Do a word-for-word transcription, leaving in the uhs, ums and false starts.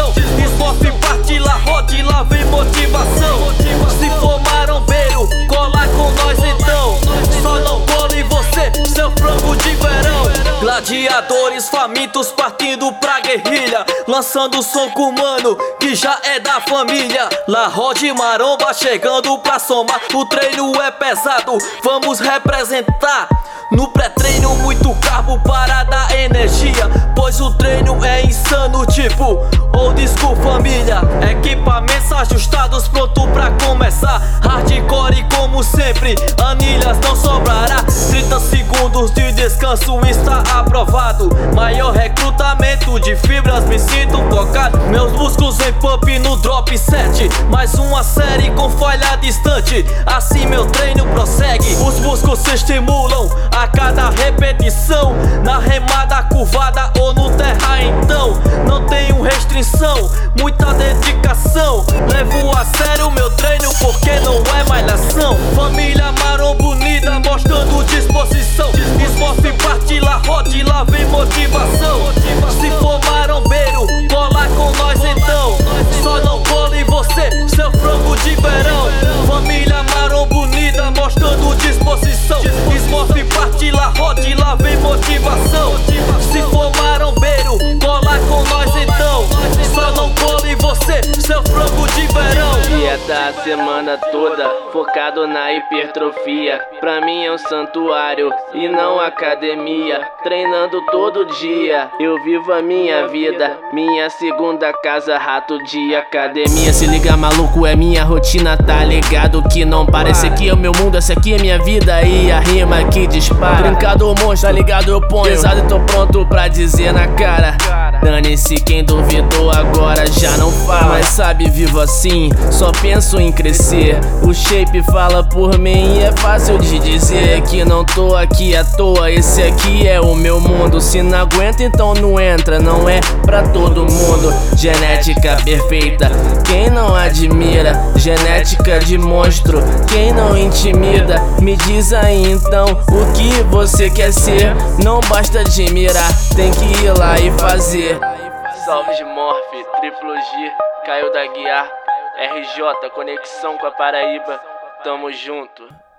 disposição. Esmorfe, parte lá, rode lá, vem motivação. Se for marombeiro, cola com nós então. Só não cola em você, seu frango de verão. Gladiadores famintos partindo pra guerrilha, lançando som com o mano que já é da família. La Rode Maromba chegando pra somar. O treino é pesado, vamos representar. No pré-treino muito carbo para dar energia, pois o treino é insano, tipo old school família. Equipamentos ajustados, pronto pra começar. Hardcore como sempre, anilhas não sobrará. Trinta segundos de descanso está aprovado. Maior recrutamento de fibras, me sinto focado. Meus músculos em pump no drop set. Mais uma série com falha distante, assim meu treino prossegue. Os músculos se estimulam a cada repetição, na remada curvada ou no terra então. Não tenho restrição, muita dedicação. Levo a sério meu treino porque não é malhação. Família Maromba unida mostrando disposição. Esmorfe, parte lá, rode lá, vem motivação. Se for marombeiro, cola com nós então. Só não cola em você, seu frango de verão. Família Maromba unida mostrando disposição. Esmorfe, parte lá, rode lá, vem motivação. Se for marombeiro, cola com nós então. Só não cola em você, seu frango de verão. Dieta a semana toda, focado na hipertrofia. Pra mim é um santuário e não academia. Treinando todo dia, eu vivo a minha vida. Minha segunda casa, rato de academia. Se liga maluco, é minha rotina, tá ligado que não para. Esse aqui é o meu mundo, essa aqui é minha vida e a rima que dispara. Brincado monstro, tá ligado eu ponho pesado e tô pronto pra dizer na cara. Dane-se quem duvidou, agora já não fala. Mas sabe, vivo assim, só penso em crescer. O shape fala por mim e é fácil de dizer que não tô aqui à toa. Esse aqui é o meu mundo, se não aguenta então não entra. Não é pra todo mundo, genética perfeita, quem não admira? Genética de monstro, quem não intimida? Me diz aí então o que você quer ser. Não basta admirar, tem que ir lá e fazer. Salve de Morphe, Triplo G, Caio da Guiar, R J, conexão com a Paraíba, tamo junto.